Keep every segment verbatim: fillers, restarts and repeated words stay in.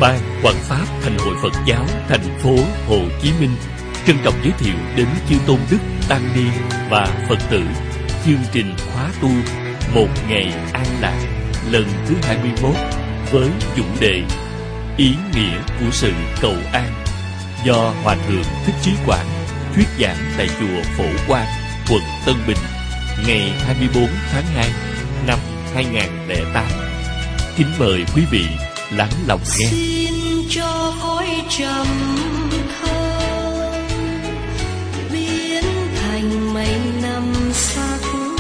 Ban Quảng Pháp Thành hội Phật giáo thành phố Hồ Chí Minh trân trọng giới thiệu đến chư tôn đức tăng ni và Phật tử chương trình khóa tu Một Ngày An Lạc lần thứ hai mươi mốt với chủ đề Ý nghĩa của sự cầu an, do Hòa thượng Thích Trí Quảng thuyết giảng tại chùa Phổ Quang, quận Tân Bình, ngày hai mươi bốn tháng hai năm hai nghìn không trăm lẻ tám. Kính mời quý vị lắng lòng nghe. Xin cho khói trầm thơm biến thành mây năm sắc,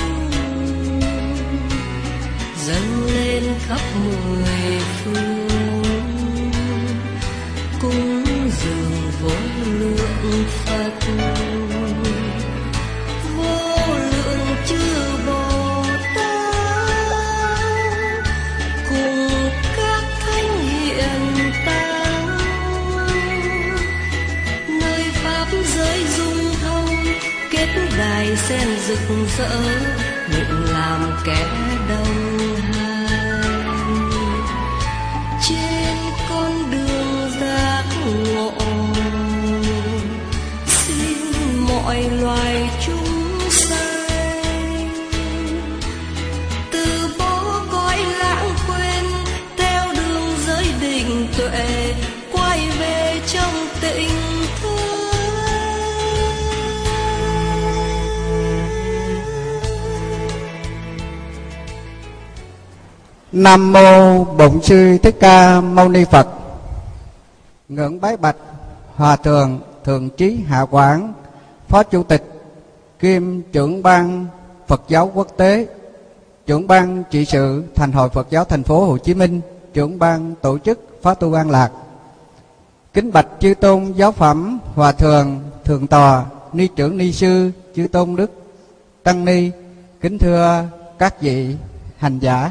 dâng lên khắp mười phương, cúng dường vô lượng Phật, vô lượng chư Bồ Tát, cùng các thánh hiện tăng, nơi pháp giới dung thông, kết đài sen rực rỡ, nguyện làm kẻ đồng hành trên con đường giác ngộ. Xin mọi loài chúng sanh từ bỏ cõi lãng quên, theo đường giới định tuệ, quay về trong tịnh thới. Nam mô Bổn Sư Thích Ca Mâu Ni Phật. Ngưỡng bái bạch Hòa thượng Thượng Trí Hạ Quảng, Phó Chủ tịch kiêm trưởng ban Phật giáo quốc tế, trưởng ban trị sự Thành hội Phật giáo thành phố Hồ Chí Minh, trưởng ban tổ chức khóa tu An Lạc. Kính bạch chư tôn giáo phẩm, Hòa thượng, thượng tọa, ni trưởng, ni sư, chư tôn đức tăng ni. Kính thưa các vị hành giả.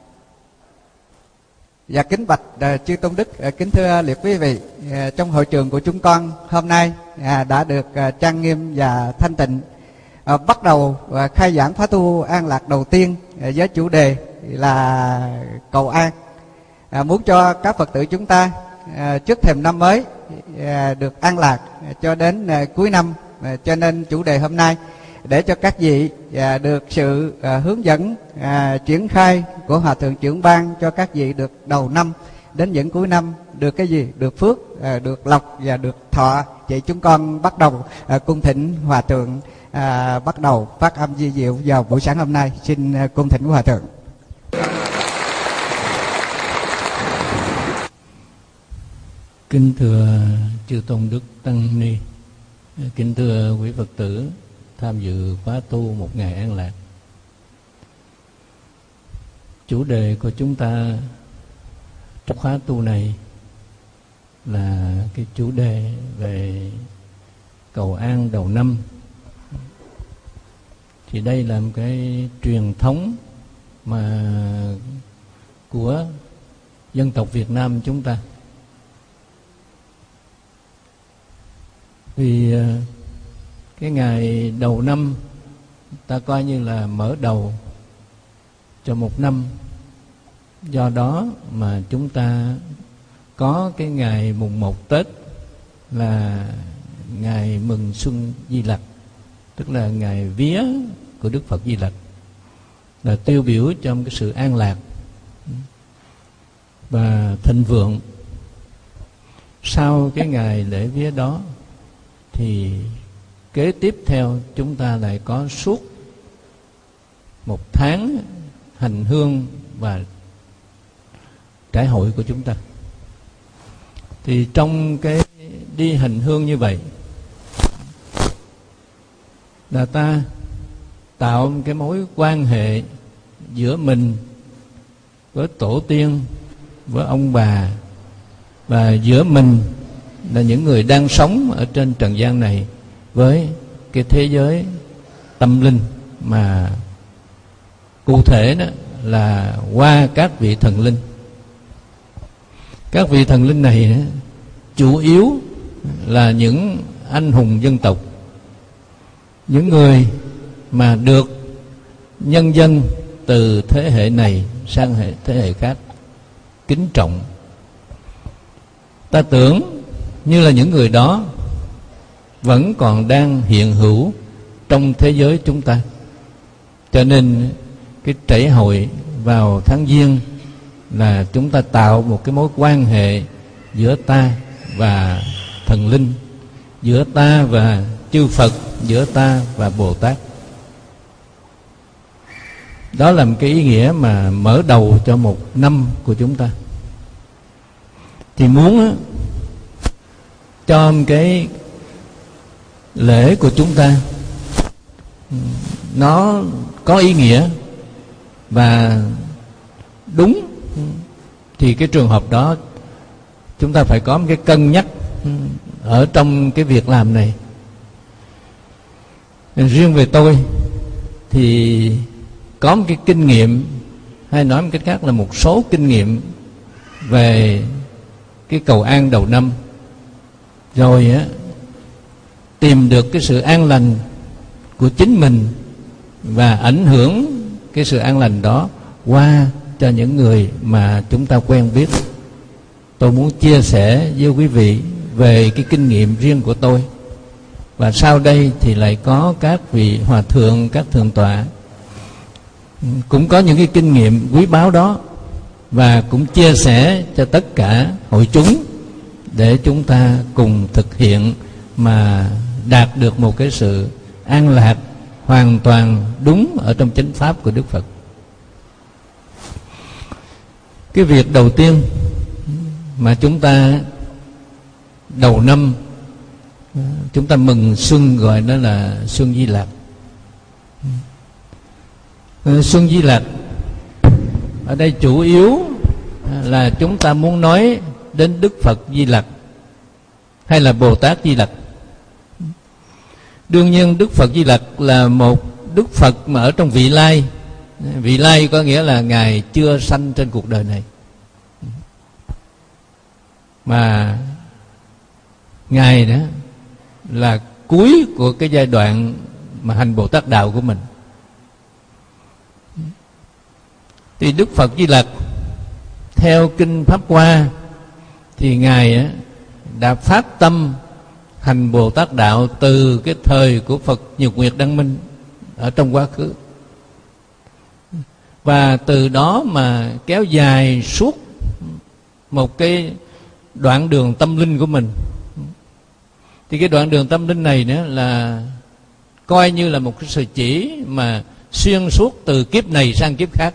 Và kính bạch uh, chư tôn đức, uh, kính thưa liệt quý vị, uh, trong hội trường của chúng con hôm nay uh, đã được uh, trang nghiêm và thanh tịnh. Uh, bắt đầu uh, khai giảng khóa tu An Lạc đầu tiên uh, với chủ đề là cầu an. Uh, muốn cho các Phật tử chúng ta uh, trước thềm năm mới uh, được an lạc uh, cho đến uh, cuối năm, uh, cho nên chủ đề hôm nay để cho các vị à, được sự à, hướng dẫn à, triển khai của Hòa thượng trưởng ban cho các vị được đầu năm đến những cuối năm được cái gì? Được phước, à, được lộc và được thọ. Vậy chúng con bắt đầu à, cung thỉnh Hòa thượng à, bắt đầu phát âm di diệu vào buổi sáng hôm nay. Xin à, cung thỉnh Hòa thượng. Kính thưa chư tôn đức tăng ni, kính thưa quý Phật tử tham dự khóa tu Một Ngày An Lạc. Chủ đề của chúng ta trong khóa tu này là cái chủ đề về cầu an đầu năm. Thì đây là một cái truyền thống mà của dân tộc Việt Nam chúng ta. Vì cái ngày đầu năm ta coi như là mở đầu cho một năm. Do đó mà chúng ta có cái ngày mùng một Tết là ngày mừng xuân Di Lặc, tức là ngày vía của Đức Phật Di Lặc, là tiêu biểu trong cái sự an lạc và thịnh vượng. Sau cái ngày lễ vía đó thì kế tiếp theo chúng ta lại có suốt một tháng hành hương và trải hội của chúng ta. Thì trong cái đi hành hương như vậy là ta tạo một cái mối quan hệ giữa mình với tổ tiên, với ông bà, và giữa mình là những người đang sống ở trên trần gian này với cái thế giới tâm linh, mà cụ thể đó là qua các vị thần linh. Các vị thần linh này chủ yếu là những anh hùng dân tộc, những người mà được nhân dân từ thế hệ này sang hệ thế hệ khác kính trọng. Ta tưởng như là những người đó vẫn còn đang hiện hữu trong thế giới chúng ta. Cho nên cái trễ hội vào tháng Giêng là chúng ta tạo một cái mối quan hệ giữa ta và thần linh, giữa ta và chư Phật, giữa ta và Bồ Tát. Đó là một cái ý nghĩa mà mở đầu cho một năm của chúng ta. Thì muốn á, cho cái lễ của chúng ta nó có ý nghĩa và đúng, thì cái trường hợp đó chúng ta phải có một cái cân nhắc ở trong cái việc làm này. Riêng về tôi thì có một cái kinh nghiệm, hay nói một cách khác là một số kinh nghiệm về cái cầu an đầu năm, rồi á tìm được cái sự an lành của chính mình và ảnh hưởng cái sự an lành đó qua cho những người mà chúng ta quen biết. Tôi muốn chia sẻ với quý vị về cái kinh nghiệm riêng của tôi, và sau đây thì lại có các vị hòa thượng, các thượng tọa cũng có những cái kinh nghiệm quý báu đó, và cũng chia sẻ cho tất cả hội chúng để chúng ta cùng thực hiện mà đạt được một cái sự an lạc hoàn toàn đúng ở trong chánh pháp của Đức Phật. Cái việc đầu tiên mà chúng ta đầu năm chúng ta mừng xuân gọi đó là Xuân Di Lặc. Xuân Di Lặc ở đây chủ yếu là chúng ta muốn nói đến Đức Phật Di Lặc hay là Bồ Tát Di Lặc. Đương nhiên Đức Phật Di Lặc là một Đức Phật mà ở trong vị lai. Vị lai có nghĩa là Ngài chưa sanh trên cuộc đời này, mà Ngài đó là cuối của cái giai đoạn mà hành Bồ Tát đạo của mình. Thì Đức Phật Di Lặc theo kinh Pháp Hoa thì Ngài đã phát tâm hành Bồ Tát đạo từ cái thời của Phật Nhật Nguyệt Đăng Minh ở trong quá khứ, và từ đó mà kéo dài suốt một cái đoạn đường tâm linh của mình. Thì cái đoạn đường tâm linh này nữa là coi như là một cái sự chỉ mà xuyên suốt từ kiếp này sang kiếp khác,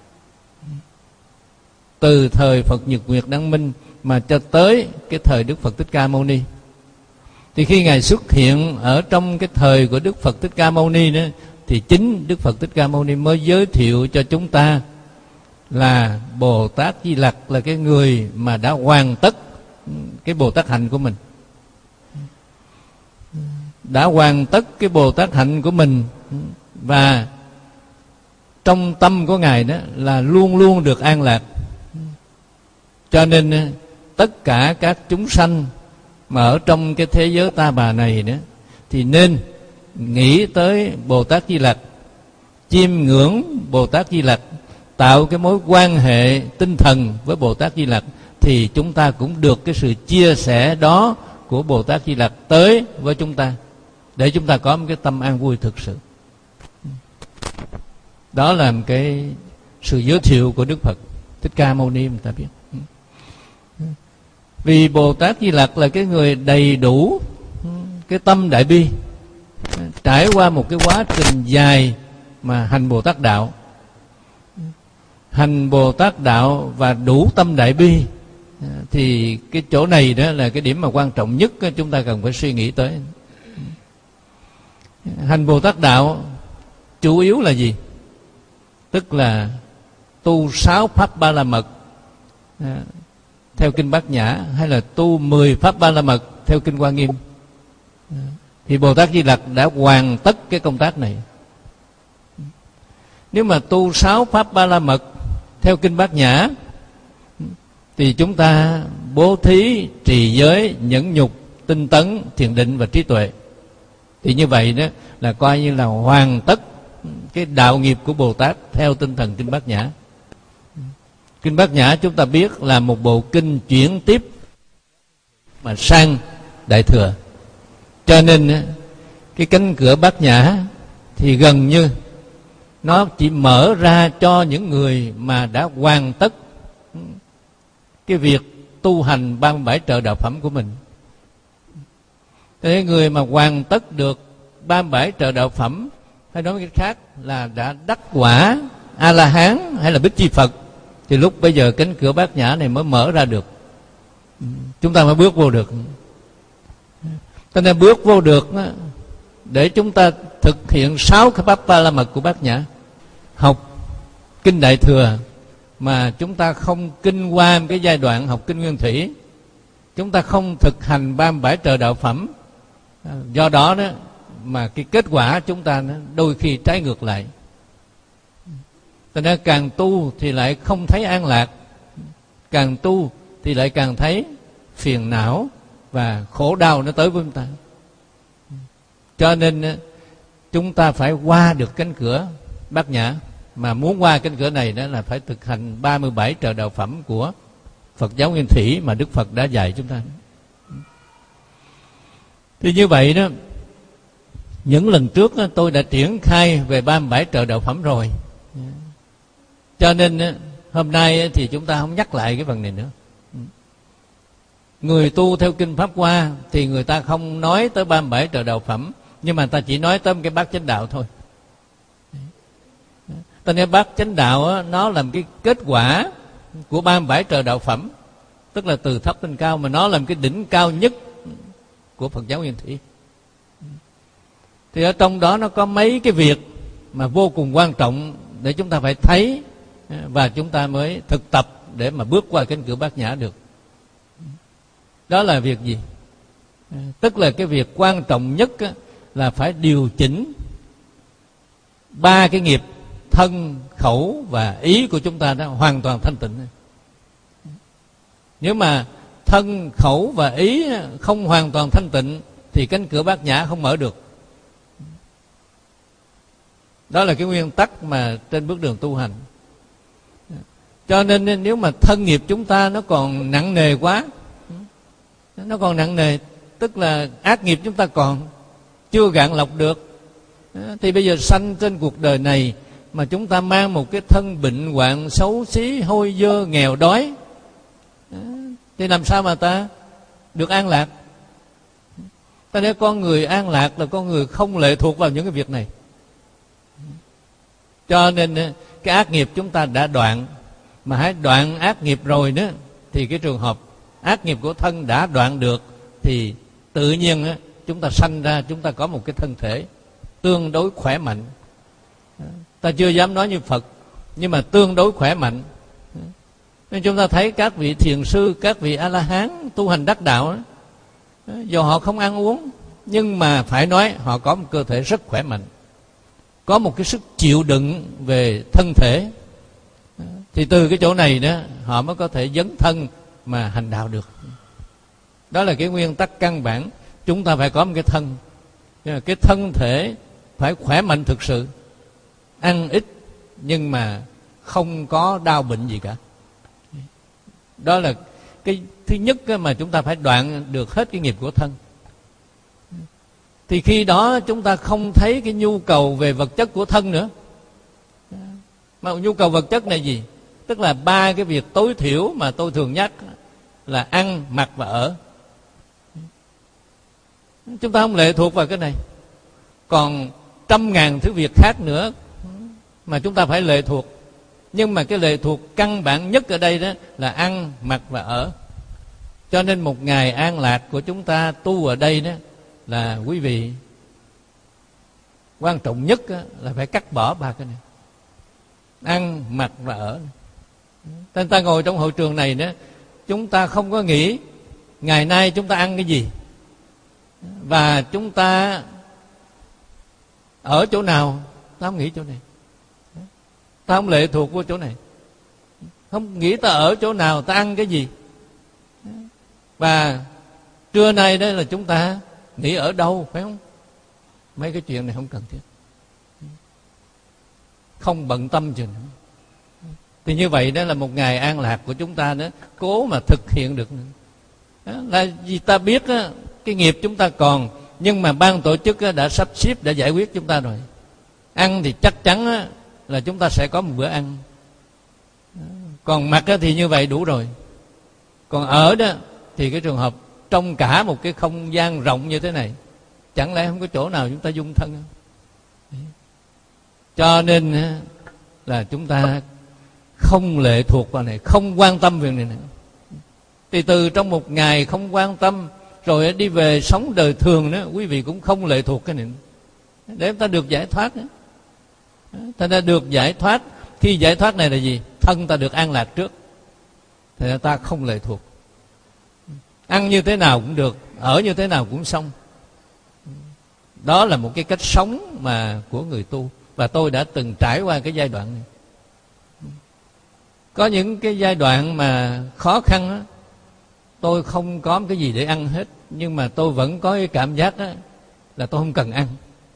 từ thời Phật Nhật Nguyệt Đăng Minh mà cho tới cái thời Đức Phật Thích Ca Mâu Ni. Thì khi Ngài xuất hiện ở trong cái thời của Đức Phật Thích Ca Mâu Ni nữa, thì chính Đức Phật Thích Ca Mâu Ni mới giới thiệu cho chúng ta là Bồ Tát Di Lặc là cái người mà đã hoàn tất cái Bồ Tát hạnh của mình, đã hoàn tất cái Bồ Tát hạnh của mình, và trong tâm của Ngài đó là luôn luôn được an lạc. Cho nên tất cả các chúng sanh mà ở trong cái thế giới ta bà này nữa thì nên nghĩ tới Bồ Tát Di Lặc, chiêm ngưỡng Bồ Tát Di Lặc, tạo cái mối quan hệ tinh thần với Bồ Tát Di Lặc, thì chúng ta cũng được cái sự chia sẻ đó của Bồ Tát Di Lặc tới với chúng ta, để chúng ta có một cái tâm an vui thực sự. Đó là một cái sự giới thiệu của Đức Phật Thích Ca Mâu Ni, người ta biết. Vì Bồ Tát Di Lặc là cái người đầy đủ cái tâm đại bi, trải qua một cái quá trình dài mà hành Bồ Tát đạo. Hành Bồ Tát đạo và đủ tâm đại bi, thì cái chỗ này đó là cái điểm mà quan trọng nhất chúng ta cần phải suy nghĩ tới. Hành Bồ Tát đạo chủ yếu là gì? Tức là tu sáu pháp ba la mật theo kinh Bát Nhã, hay là tu mười pháp ba la mật theo kinh Hoa Nghiêm. Thì Bồ Tát Di Lặc đã hoàn tất cái công tác này. Nếu mà tu sáu pháp ba la mật theo kinh Bát Nhã thì chúng ta bố thí, trì giới, nhẫn nhục, tinh tấn, thiền định và trí tuệ. Thì như vậy đó là coi như là hoàn tất cái đạo nghiệp của Bồ Tát theo tinh thần kinh Bát Nhã. Kinh Bát Nhã chúng ta biết là một bộ kinh chuyển tiếp mà sang Đại Thừa. Cho nên cái cánh cửa Bát Nhã thì gần như nó chỉ mở ra cho những người mà đã hoàn tất cái việc tu hành ba mươi bảy trợ đạo phẩm của mình. Thế người mà hoàn tất được ba mươi bảy trợ đạo phẩm, hay nói cách khác là đã đắc quả A-la-hán hay là Bích Chi Phật, thì lúc bây giờ cánh cửa Bát Nhã này mới mở ra được, chúng ta mới bước vô được. Cho nên bước vô được để chúng ta thực hiện sáu cái pháp ba la mật của Bát Nhã. Học kinh Đại Thừa mà chúng ta không kinh qua cái giai đoạn học kinh Nguyên Thủy, chúng ta không thực hành ba mươi bảy trợ đạo phẩm, do đó đó mà cái kết quả chúng ta nó đôi khi trái ngược lại. Cho nên càng tu thì lại không thấy an lạc, càng tu thì lại càng thấy phiền não và khổ đau nó tới với chúng ta. Cho nên chúng ta phải qua được cánh cửa Bát Nhã. Mà muốn qua cánh cửa này đó là phải thực hành ba mươi bảy trợ đạo phẩm của Phật giáo Nguyên Thủy mà Đức Phật đã dạy chúng ta. Thì như vậy đó, những lần trước đó, tôi đã triển khai về ba mươi bảy trợ đạo phẩm rồi. Cho nên hôm nay thì chúng ta không nhắc lại cái phần này nữa. Người tu theo kinh Pháp Hoa thì người ta không nói tới ba mươi bảy trợ đạo phẩm, nhưng mà ta chỉ nói tới cái bát chánh đạo thôi. Ta nói bát chánh đạo đó, nó làm cái kết quả của ba mươi bảy trợ đạo phẩm, tức là từ thấp lên cao, mà nó làm cái đỉnh cao nhất của Phật giáo Nguyên Thủy. Thì ở trong đó nó có mấy cái việc mà vô cùng quan trọng để chúng ta phải thấy, và chúng ta mới thực tập để mà bước qua cánh cửa Bát Nhã được. Đó là việc gì? Tức là cái việc quan trọng nhất là phải điều chỉnh ba cái nghiệp thân, khẩu và ý của chúng ta đó hoàn toàn thanh tịnh. Nếu mà thân, khẩu và ý không hoàn toàn thanh tịnh thì cánh cửa Bát Nhã không mở được. Đó là cái nguyên tắc mà trên bước đường tu hành. Cho nên nếu mà thân nghiệp chúng ta nó còn nặng nề quá, nó còn nặng nề, tức là ác nghiệp chúng ta còn chưa gạn lọc được, thì bây giờ sanh trên cuộc đời này mà chúng ta mang một cái thân bệnh hoạn xấu xí, hôi dơ, nghèo đói, thì làm sao mà ta được an lạc? Ta nói con người an lạc là con người không lệ thuộc vào những cái việc này. Cho nên cái ác nghiệp chúng ta đã đoạn, mà hãy đoạn ác nghiệp rồi đó, thì cái trường hợp ác nghiệp của thân đã đoạn được thì tự nhiên chúng ta sanh ra, chúng ta có một cái thân thể tương đối khỏe mạnh. Ta chưa dám nói như Phật, nhưng mà tương đối khỏe mạnh. Nên chúng ta thấy các vị thiền sư, các vị A-la-hán tu hành đắc đạo, dù họ không ăn uống, nhưng mà phải nói họ có một cơ thể rất khỏe mạnh, có một cái sức chịu đựng về thân thể. Thì từ cái chỗ này đó họ mới có thể dấn thân mà hành đạo được. Đó là cái nguyên tắc căn bản. Chúng ta phải có một cái thân, cái thân thể phải khỏe mạnh thực sự, ăn ít nhưng mà không có đau bệnh gì cả. Đó là cái thứ nhất mà chúng ta phải đoạn được hết cái nghiệp của thân. Thì khi đó chúng ta không thấy cái nhu cầu về vật chất của thân nữa. Mà nhu cầu vật chất này gì? Tức là ba cái việc tối thiểu mà tôi thường nhắc là ăn, mặc và ở. Chúng ta không lệ thuộc vào cái này. Còn trăm ngàn thứ việc khác nữa mà chúng ta phải lệ thuộc. Nhưng mà cái lệ thuộc căn bản nhất ở đây đó là ăn, mặc và ở. Cho nên một ngày an lạc của chúng ta tu ở đây đó là quý vị, quan trọng nhất là phải cắt bỏ ba cái này: ăn, mặc và ở. Nên ta ngồi trong hội trường này đó, chúng ta không có nghĩ ngày nay chúng ta ăn cái gì và chúng ta ở chỗ nào. Ta không nghĩ chỗ này, ta không lệ thuộc vào chỗ này, không nghĩ ta ở chỗ nào, ta ăn cái gì. Và trưa nay đây là chúng ta nghĩ ở đâu, phải không? Mấy cái chuyện này không cần thiết, không bận tâm chừng. Thì như vậy đó là một ngày an lạc của chúng ta đó cố mà thực hiện được nữa. Đó, là vì ta biết á, cái nghiệp chúng ta còn, nhưng mà ban tổ chức á, đã sắp xếp, đã giải quyết chúng ta rồi. Ăn thì chắc chắn á, là chúng ta sẽ có một bữa ăn. Còn mặc á, thì như vậy đủ rồi. Còn ở đó thì cái trường hợp trong cả một cái không gian rộng như thế này, chẳng lẽ không có chỗ nào chúng ta dung thân không? Cho nên là chúng ta không lệ thuộc vào này, không quan tâm việc này nữa. Thì từ trong một ngày không quan tâm, rồi đi về sống đời thường đó, quý vị cũng không lệ thuộc cái này nữa, để chúng ta được giải thoát nữa. Ta đã được giải thoát. Khi giải thoát này là gì? Thân ta được an lạc trước, thì ta không lệ thuộc. Ăn như thế nào cũng được, ở như thế nào cũng xong. Đó là một cái cách sống mà của người tu. Và tôi đã từng trải qua cái giai đoạn này. Có những cái giai đoạn mà khó khăn đó, tôi không có cái gì để ăn hết, nhưng mà tôi vẫn có cái cảm giác đó, là tôi không cần ăn.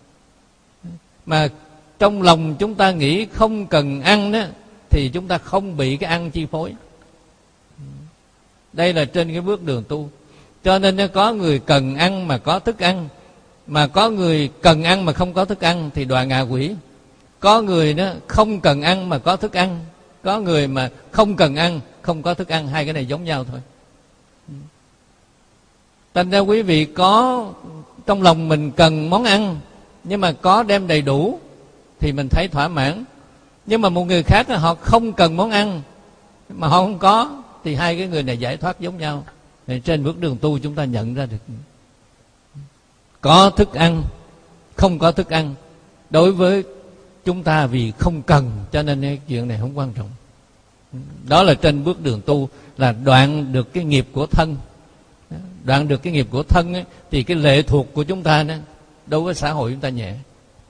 Mà trong lòng chúng ta nghĩ không cần ăn đó, thì chúng ta không bị cái ăn chi phối. Đây là trên cái bước đường tu. Cho nên có người cần ăn mà có thức ăn, mà có người cần ăn mà không có thức ăn thì đọa ngạ quỷ. Có người đó không cần ăn mà có thức ăn, có người mà không cần ăn không có thức ăn. Hai cái này giống nhau thôi. Thành ra quý vị có trong lòng mình cần món ăn, nhưng mà có đem đầy đủ thì mình thấy thỏa mãn. Nhưng mà một người khác họ không cần món ăn mà họ không có, thì hai cái người này giải thoát giống nhau. Thì trên bước đường tu chúng ta nhận ra được, có thức ăn, không có thức ăn, đối với chúng ta vì không cần, cho nên cái chuyện này không quan trọng. Đó là trên bước đường tu, là đoạn được cái nghiệp của thân. Đoạn được cái nghiệp của thân ấy, thì cái lệ thuộc của chúng ta đó, đối với xã hội chúng ta nhẹ.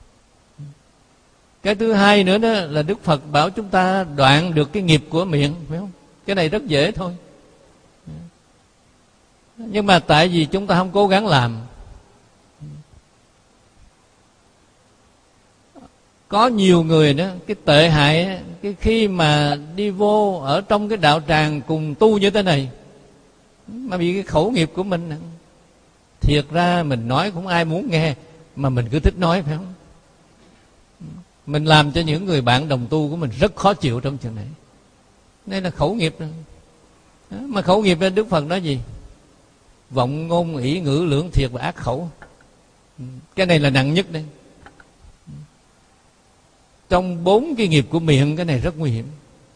Cái thứ hai nữa đó là Đức Phật bảo chúng ta đoạn được cái nghiệp của miệng, phải không? Cái này rất dễ thôi. Nhưng mà tại vì chúng ta không cố gắng làm. Có nhiều người đó, cái tệ hại, cái khi mà đi vô ở trong cái đạo tràng cùng tu như thế này, mà bị cái khẩu nghiệp của mình, thiệt ra mình nói cũng ai muốn nghe, mà mình cứ thích nói, phải không? Mình làm cho những người bạn đồng tu của mình rất khó chịu trong chuyện này. Đây là khẩu nghiệp đó. Mà khẩu nghiệp đó Đức Phật nói gì? Vọng ngôn ỷ ngữ lưỡng thiệt và ác khẩu. Cái này là nặng nhất đây. Trong bốn cái nghiệp của miệng, cái này rất nguy hiểm.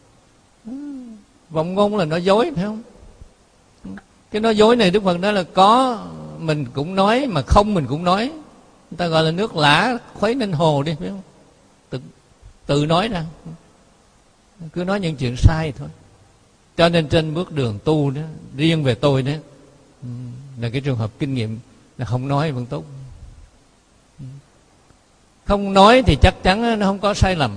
Vọng ngôn là nói dối, phải không? Cái nói dối này Đức Phật nói là có mình cũng nói, mà không mình cũng nói. Người ta gọi là nước lã khuấy nên hồ đi, phải không? Tự, tự nói ra, cứ nói những chuyện sai thôi. Cho nên trên bước đường tu đó, riêng về tôi đó, là cái trường hợp kinh nghiệm là không nói vẫn tốt. Không nói thì chắc chắn nó không có sai lầm.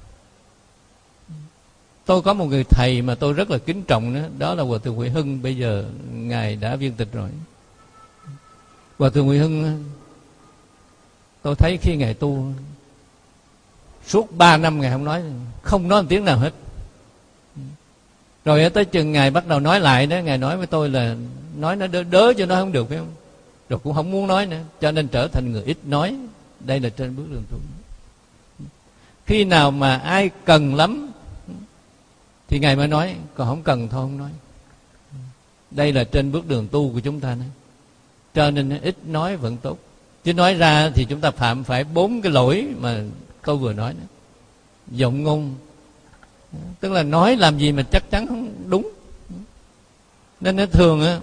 Tôi có một người thầy mà tôi rất là kính trọng đó, đó là Hòa Thượng Huệ Hưng. Bây giờ Ngài đã viên tịch rồi. Hòa Thượng Huệ Hưng, tôi thấy khi Ngài tu suốt ba năm Ngài không nói, không nói một tiếng nào hết. Rồi tới chừng Ngài bắt đầu nói lại đó, Ngài nói với tôi là nói nó đỡ, đỡ cho nó không được, phải không? Rồi cũng không muốn nói nữa, cho nên trở thành người ít nói. Đây là trên bước đường tu. Khi nào mà ai cần lắm thì Ngài mới nói, còn không cần thôi không nói. Đây là trên bước đường tu của chúng ta nữa. Cho nên ít nói vẫn tốt. Chứ nói ra thì chúng ta phạm phải bốn cái lỗi mà tôi vừa nói nữa. Vọng ngôn, tức là nói làm gì mà chắc chắn không đúng. Nên nó thường á,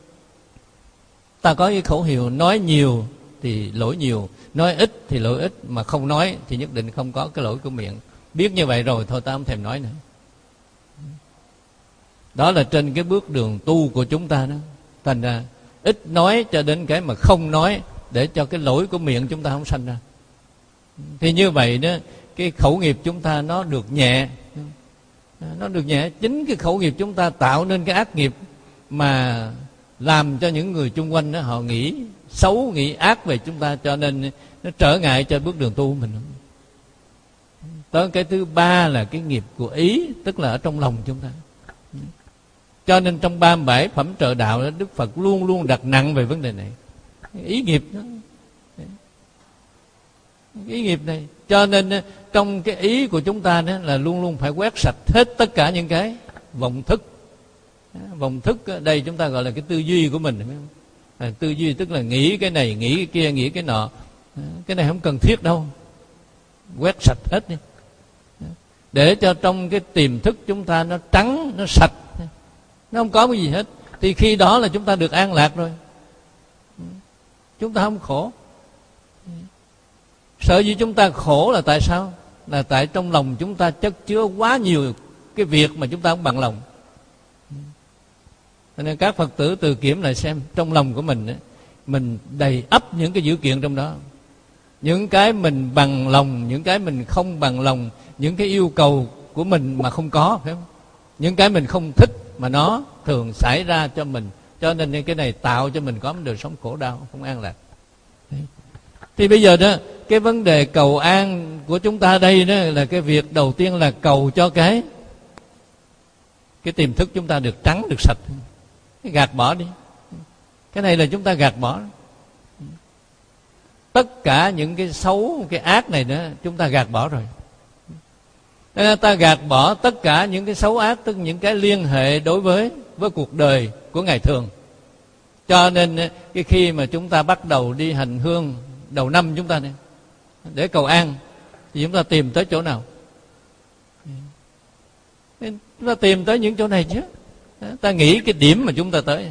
ta có cái khẩu hiệu nói nhiều thì lỗi nhiều, nói ít thì lỗi ít, mà không nói thì nhất định không có cái lỗi của miệng. Biết như vậy rồi thôi ta không thèm nói nữa. Đó là trên cái bước đường tu của chúng ta đó. Thành ra ít nói cho đến cái mà không nói, để cho cái lỗi của miệng chúng ta không sanh ra. Thì như vậy đó, cái khẩu nghiệp chúng ta nó được nhẹ. Nó được nhẹ. Chính cái khẩu nghiệp chúng ta tạo nên cái ác nghiệp mà làm cho những người chung quanh đó, họ nghĩ xấu, nghĩ ác về chúng ta, cho nên nó trở ngại cho bước đường tu của mình. Tới cái thứ ba là cái nghiệp của ý, tức là ở trong lòng chúng ta. Cho nên trong ba mươi bảy phẩm trợ đạo đó, Đức Phật luôn luôn đặt nặng về vấn đề này, ý nghiệp đó, ý nghiệp này. Cho nên trong cái ý của chúng ta đó là luôn luôn phải quét sạch hết tất cả những cái vọng thức. Vọng thức ở đây chúng ta gọi là cái tư duy của mình, à, tư duy tức là nghĩ cái này, nghĩ cái kia, nghĩ cái nọ. Cái này không cần thiết đâu, quét sạch hết đi, để cho trong cái tiềm thức chúng ta nó trắng, nó sạch, nó không có cái gì hết. Thì khi đó là chúng ta được an lạc rồi, chúng ta không khổ. Sợ gì chúng ta khổ là tại sao? Là tại trong lòng chúng ta chất chứa quá nhiều cái việc mà chúng ta không bằng lòng. Cho nên các Phật tử tự kiểm lại xem trong lòng của mình, mình đầy ắp những cái dữ kiện trong đó. Những cái mình bằng lòng, những cái mình không bằng lòng, những cái yêu cầu của mình mà không có, phải không? Những cái mình không thích mà nó thường xảy ra cho mình. Cho nên cái này tạo cho mình có một đời sống khổ đau, không an lạc. Thì bây giờ đó, cái vấn đề cầu an của chúng ta đây đó là cái việc đầu tiên là cầu cho cái cái tiềm thức chúng ta được trắng, được sạch, cái gạt bỏ đi. Cái này là chúng ta gạt bỏ. Tất cả những cái xấu, cái ác này nữa chúng ta gạt bỏ rồi. Nên ta gạt bỏ tất cả những cái xấu ác, tức những cái liên hệ đối với với cuộc đời của ngày thường. Cho nên cái khi mà chúng ta bắt đầu đi hành hương đầu năm chúng ta này để cầu an, thì chúng ta tìm tới chỗ nào? Chúng ta tìm tới những chỗ này chứ. Ta nghĩ cái điểm mà chúng ta tới.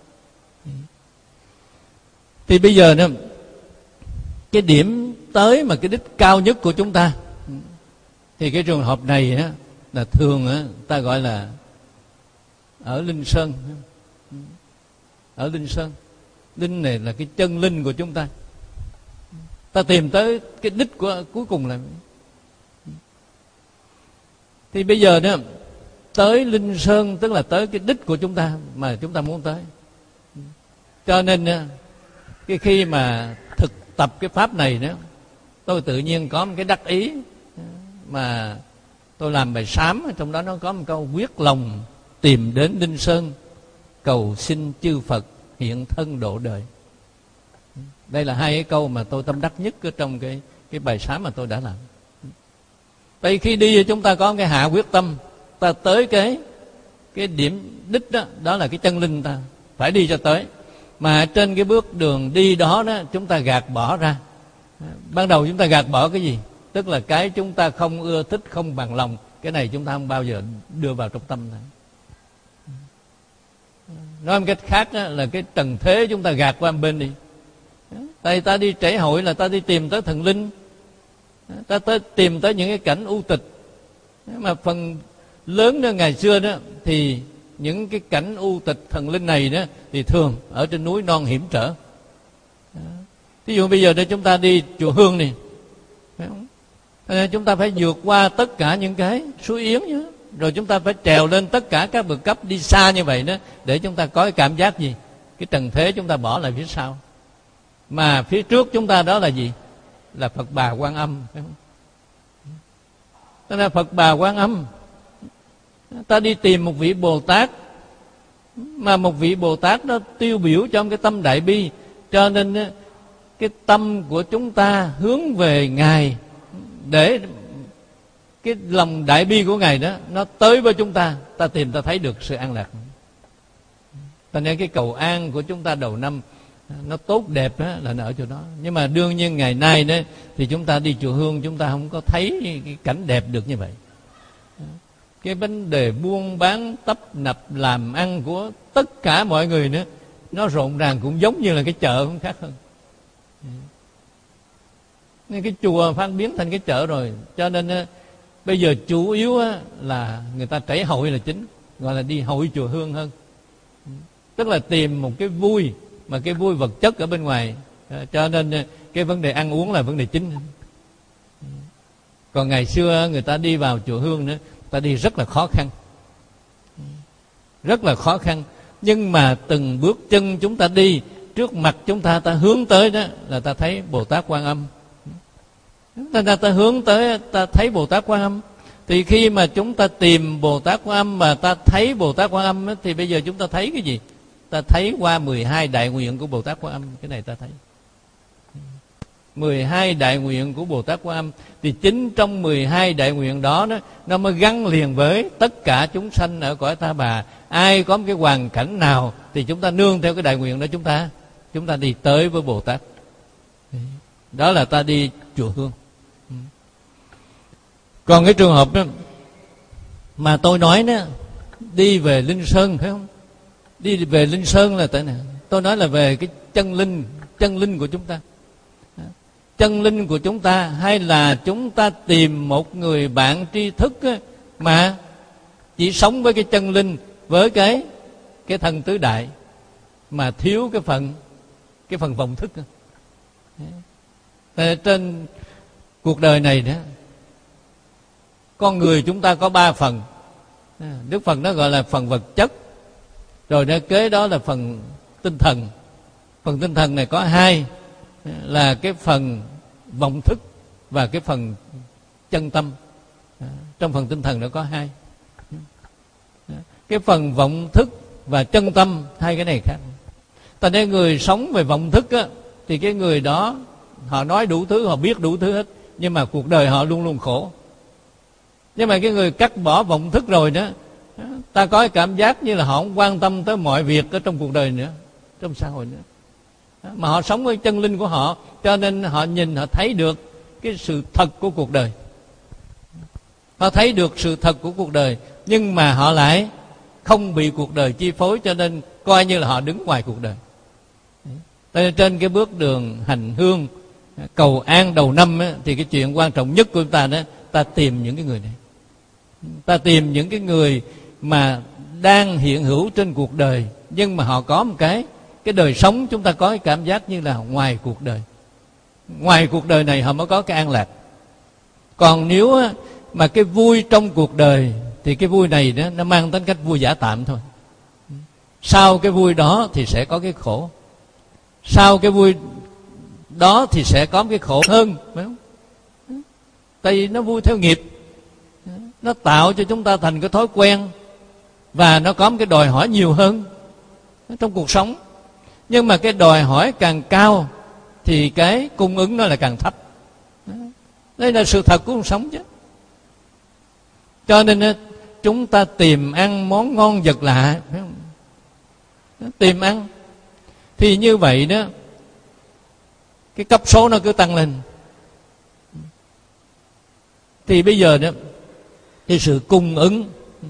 Thì bây giờ nữa, cái điểm tới mà cái đích cao nhất của chúng ta, thì cái trường hợp này á, là thường á, ta gọi là ở Linh Sơn. Ở Linh Sơn, Linh này là cái chân linh của chúng ta. Ta tìm tới cái đích của cuối cùng là. Thì bây giờ đó, tới Linh Sơn tức là tới cái đích của chúng ta mà chúng ta muốn tới. Cho nên cái khi mà thực tập cái pháp này đó, tôi tự nhiên có một cái đắc ý mà tôi làm bài sám, trong đó nó có một câu quyết lòng tìm đến Linh Sơn, cầu xin chư Phật hiện thân độ đời. Đây là hai cái câu mà tôi tâm đắc nhất ở trong cái cái bài sám mà tôi đã làm. Vậy khi đi chúng ta có cái hạ quyết tâm, ta tới cái cái điểm đích đó, đó là cái chân linh ta phải đi cho tới. Mà trên cái bước đường đi đó đó, chúng ta gạt bỏ ra. Ban đầu chúng ta gạt bỏ cái gì? Tức là cái chúng ta không ưa thích, không bằng lòng. Cái này chúng ta không bao giờ đưa vào trong tâm này. Nói một cách khác đó, là cái trần thế chúng ta gạt qua một bên đi. Tại ta đi trễ hội là ta đi tìm tới thần linh, ta tới tìm tới những cái cảnh u tịch. Mà phần lớn đó, ngày xưa đó thì những cái cảnh u tịch thần linh này đó thì thường ở trên núi non hiểm trở. Ví dụ bây giờ đây chúng ta đi chùa Hương này, phải không? Chúng ta phải vượt qua tất cả những cái suối yến nữa, rồi chúng ta phải trèo lên tất cả các bậc cấp đi xa như vậy đó, để chúng ta có cái cảm giác gì? Cái trần thế chúng ta bỏ lại phía sau, mà phía trước chúng ta đó là gì? Là Phật Bà Quan Âm, phải không? Đó là Phật Bà Quan Âm. Ta đi tìm một vị Bồ Tát, mà một vị Bồ Tát đó tiêu biểu trong cái tâm đại bi. Cho nên cái tâm của chúng ta hướng về Ngài, để cái lòng đại bi của Ngài đó nó tới với chúng ta, ta tìm ta thấy được sự an lạc. Cho nên cái cầu an của chúng ta đầu năm nó tốt đẹp đó là nó ở chỗ đó. Nhưng mà đương nhiên ngày nay đó thì chúng ta đi chùa Hương, chúng ta không có thấy cái cảnh đẹp được như vậy. Cái vấn đề buôn bán tấp nập làm ăn của tất cả mọi người nữa, nó rộn ràng cũng giống như là cái chợ, không khác hơn. Nên cái chùa phát biến thành cái chợ rồi. Cho nên bây giờ chủ yếu là người ta trảy hội là chính, gọi là đi hội chùa Hương hơn. Tức là tìm một cái vui, mà cái vui vật chất ở bên ngoài. Cho nên cái vấn đề ăn uống là vấn đề chính. Còn ngày xưa người ta đi vào chùa Hương nữa, ta đi rất là khó khăn, rất là khó khăn. Nhưng mà từng bước chân chúng ta đi, trước mặt chúng ta ta hướng tới đó là ta thấy Bồ Tát Quan Âm. Ta, ta, ta hướng tới ta thấy Bồ Tát Quan Âm. Thì khi mà chúng ta tìm Bồ Tát Quan Âm mà ta thấy Bồ Tát Quan Âm, thì bây giờ chúng ta thấy cái gì? Ta thấy qua mười hai đại nguyện của Bồ Tát Quan Âm. Cái này ta thấy mười hai đại nguyện của Bồ Tát Quan Âm. Thì chính trong mười hai đại nguyện đó, đó nó mới gắn liền với tất cả chúng sanh ở cõi Ta Bà. Ai có một cái hoàn cảnh nào thì chúng ta nương theo cái đại nguyện đó, chúng ta chúng ta đi tới với Bồ Tát. Đó là ta đi chùa Hương. Còn cái trường hợp đó mà tôi nói đó, đi về Linh Sơn phải không? Đi về Linh Sơn là tại nào? Tôi nói là về cái chân linh, chân linh của chúng ta. Chân linh của chúng ta, hay là chúng ta tìm một người bạn tri thức á, mà chỉ sống với cái chân linh, với cái cái thân tứ đại, mà thiếu cái phần cái phần vọng thức. Tại trên cuộc đời này đó, con người chúng ta có ba phần. Đức Phật nó gọi là phần vật chất, rồi nó kế đó là phần tinh thần. Phần tinh thần này có hai, là cái phần vọng thức và cái phần chân tâm. Trong phần tinh thần nó có hai. Cái phần vọng thức và chân tâm, hai cái này khác. Thành ra người sống về vọng thức á, thì cái người đó họ nói đủ thứ, họ biết đủ thứ hết, nhưng mà cuộc đời họ luôn luôn khổ. Nhưng mà cái người cắt bỏ vọng thức rồi đó, ta có cái cảm giác như là họ không quan tâm tới mọi việc ở trong cuộc đời nữa, trong xã hội nữa, mà họ sống với chân linh của họ, cho nên họ nhìn, họ thấy được cái sự thật của cuộc đời. Họ thấy được sự thật của cuộc đời, nhưng mà họ lại không bị cuộc đời chi phối, cho nên coi như là họ đứng ngoài cuộc đời. Trên cái bước đường hành hương cầu an đầu năm ấy, thì cái chuyện quan trọng nhất của chúng ta đó, ta tìm những cái người này. Ta tìm những cái người mà đang hiện hữu trên cuộc đời, nhưng mà họ có một cái cái đời sống, chúng ta có cái cảm giác như là ngoài cuộc đời. Ngoài cuộc đời này họ mới có cái an lạc. Còn nếu mà cái vui trong cuộc đời, thì cái vui này đó, nó mang tính cách vui giả tạm thôi. Sau cái vui đó thì sẽ có cái khổ. Sau cái vui đó thì sẽ có cái khổ hơn, phải không? Tại vì nó vui theo nghiệp, nó tạo cho chúng ta thành cái thói quen, và nó có một cái đòi hỏi nhiều hơn trong cuộc sống. Nhưng mà cái đòi hỏi càng cao thì cái cung ứng nó là càng thấp. Đây là sự thật của cuộc sống chứ. Cho nên chúng ta tìm ăn món ngon vật lạ, phải không? Tìm ăn thì như vậy đó, cái cấp số nó cứ tăng lên. Thì bây giờ đó, cái sự cung ứng,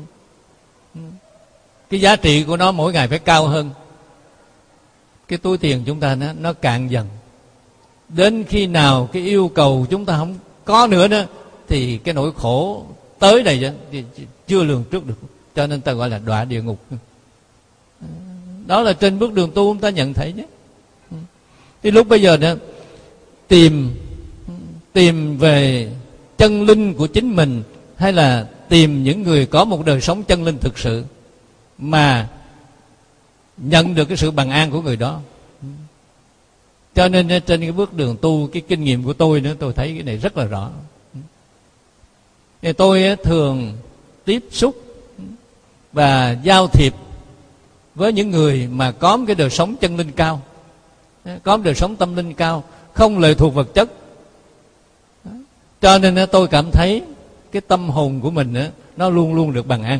cái giá trị của nó mỗi ngày phải cao hơn. Cái túi tiền chúng ta nó, nó cạn dần. Đến khi nào cái yêu cầu chúng ta không có nữa đó, thì cái nỗi khổ tới đây thì chưa lường trước được. Cho nên ta gọi là đọa địa ngục. Đó là trên bước đường tu chúng ta nhận thấy nhé. Thì lúc bây giờ đó, tìm tìm về chân linh của chính mình, hay là tìm những người có một đời sống chân linh thực sự, mà nhận được cái sự bằng an của người đó. Cho nên trên cái bước đường tu, cái kinh nghiệm của tôi nữa, tôi thấy cái này rất là rõ. Thì tôi thường tiếp xúc và giao thiệp với những người mà có một cái đời sống chân linh cao, có một đời sống tâm linh cao, không lệ thuộc vật chất. Cho nên tôi cảm thấy cái tâm hồn của mình nó luôn luôn được bằng an.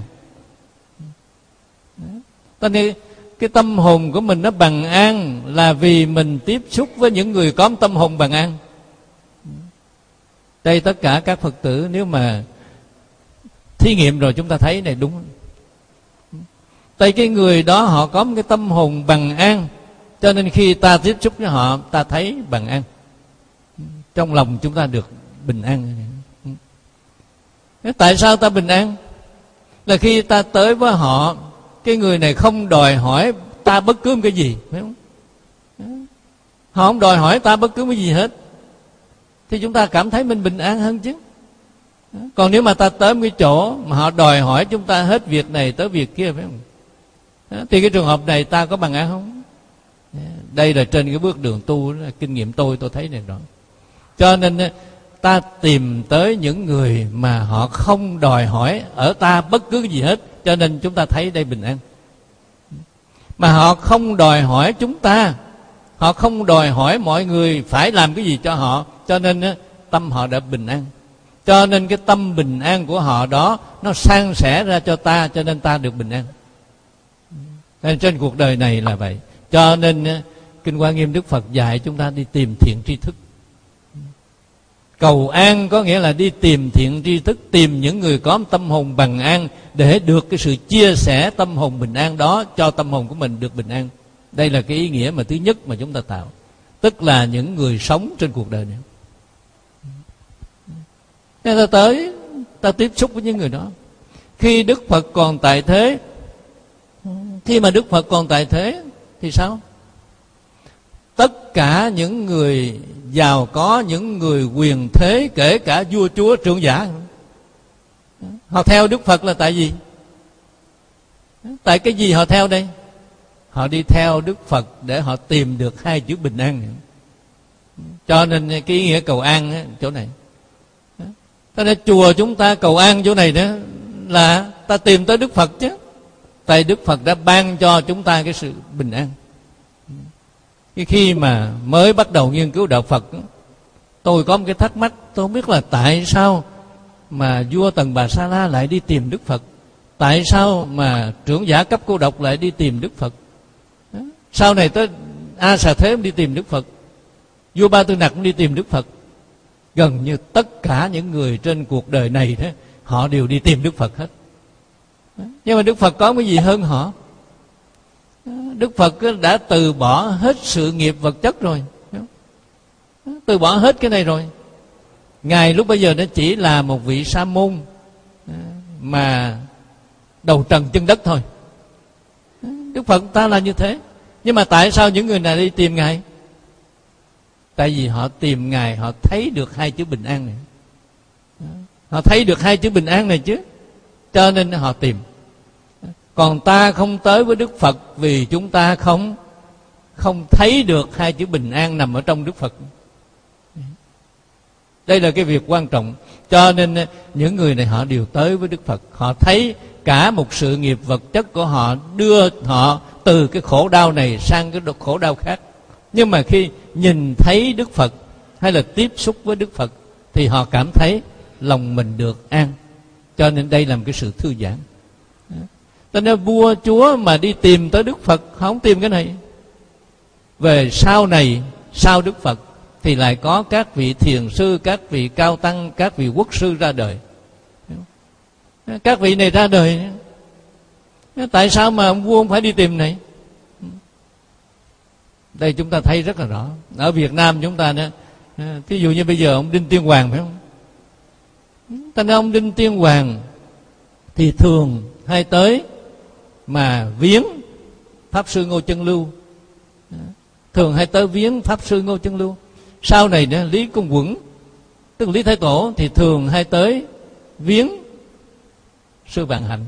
Cho nên cái tâm hồn của mình nó bằng an là vì mình tiếp xúc với những người có tâm hồn bằng an. Đây tất cả các Phật tử nếu mà thí nghiệm rồi chúng ta thấy này đúng. Tại cái người đó họ có một cái tâm hồn bằng an, cho nên khi ta tiếp xúc với họ, ta thấy bằng an. Trong lòng chúng ta được bình an. Tại sao ta bình an? Là khi ta tới với họ, cái người này không đòi hỏi ta bất cứ một cái gì, phải không? Họ không đòi hỏi ta bất cứ cái gì hết, thì chúng ta cảm thấy mình bình an hơn chứ. Còn nếu mà ta tới một cái chỗ mà họ đòi hỏi chúng ta hết việc này tới việc kia, phải không? Thì cái trường hợp này ta có bằng an không? Đây là trên cái bước đường tu, kinh nghiệm tôi tôi thấy này đó. Cho nên ta tìm tới những người mà họ không đòi hỏi ở ta bất cứ gì hết, cho nên chúng ta thấy đây bình an. Mà họ không đòi hỏi chúng ta, họ không đòi hỏi mọi người phải làm cái gì cho họ, cho nên tâm họ đã bình an. Cho nên cái tâm bình an của họ đó nó san sẻ ra cho ta, cho nên ta được bình an. Nên trên cuộc đời này là vậy. Cho nên Kinh Hoa Nghiêm Đức Phật dạy chúng ta đi tìm thiện tri thức. Cầu an có nghĩa là đi tìm thiện tri thức, tìm những người có tâm hồn bằng an để được cái sự chia sẻ tâm hồn bình an đó cho tâm hồn của mình được bình an. Đây là cái ý nghĩa mà thứ nhất mà chúng ta tạo, tức là những người sống trên cuộc đời này. Nên ta tới, ta tiếp xúc với những người đó. Khi Đức Phật còn tại thế, khi mà Đức Phật còn tại thế thì sao? Tất cả những người giàu có, những người quyền thế, kể cả vua chúa trưởng giả, họ theo Đức Phật là tại gì? Tại cái gì họ theo đây? Họ đi theo Đức Phật để họ tìm được hai chữ bình an. Cho nên cái ý nghĩa cầu an á, chỗ này. Cho nên chùa chúng ta cầu an chỗ này đó là ta tìm tới Đức Phật chứ. Tại Đức Phật đã ban cho chúng ta cái sự bình an. Cái khi mà mới bắt đầu nghiên cứu đạo Phật, tôi có một cái thắc mắc, tôi không biết là tại sao mà vua Tần Bà Sa La lại đi tìm Đức Phật, tại sao mà trưởng giả cấp cô độc lại đi tìm Đức Phật, sau này tới A Xà Thế cũng đi tìm Đức Phật, vua Ba Tư Nặc cũng đi tìm Đức Phật. Gần như tất cả những người trên cuộc đời này đó, họ đều đi tìm Đức Phật hết. Nhưng mà Đức Phật có cái gì hơn họ? Đức Phật đã từ bỏ hết sự nghiệp vật chất rồi, từ bỏ hết cái này rồi. Ngài lúc bây giờ nó chỉ là một vị sa môn mà đầu trần chân đất thôi. Đức Phật ta là như thế. Nhưng mà tại sao những người này đi tìm Ngài? Tại vì họ tìm Ngài, họ thấy được hai chữ bình an này. Họ thấy được hai chữ bình an này chứ, cho nên họ tìm. Còn ta không tới với Đức Phật vì chúng ta không không thấy được hai chữ bình an nằm ở trong Đức Phật. Đây là cái việc quan trọng. Cho nên những người này họ đều tới với Đức Phật. Họ thấy cả một sự nghiệp vật chất của họ đưa họ từ cái khổ đau này sang cái khổ đau khác. Nhưng mà khi nhìn thấy Đức Phật hay là tiếp xúc với Đức Phật thì họ cảm thấy lòng mình được an. Cho nên đây là một cái sự thư giãn. Cho nên vua chúa mà đi tìm tới Đức Phật, họ không tìm cái này. Về sau này, sau Đức Phật thì lại có các vị thiền sư, các vị cao tăng, các vị quốc sư ra đời. Các vị này ra đời, tại sao mà ông vua không phải đi tìm này? Đây chúng ta thấy rất là rõ. Ở Việt Nam chúng ta nữa, ví dụ như bây giờ ông Đinh Tiên Hoàng phải không? Thành ông Đinh Tiên Hoàng thì thường hay tới mà viếng Pháp Sư Ngô Chân Lưu, thường hay tới viếng Pháp Sư Ngô Chân Lưu. Sau này nữa, Lý Công Uẩn, tức Lý Thái Tổ thì thường hay tới viếng Sư Vạn Hạnh.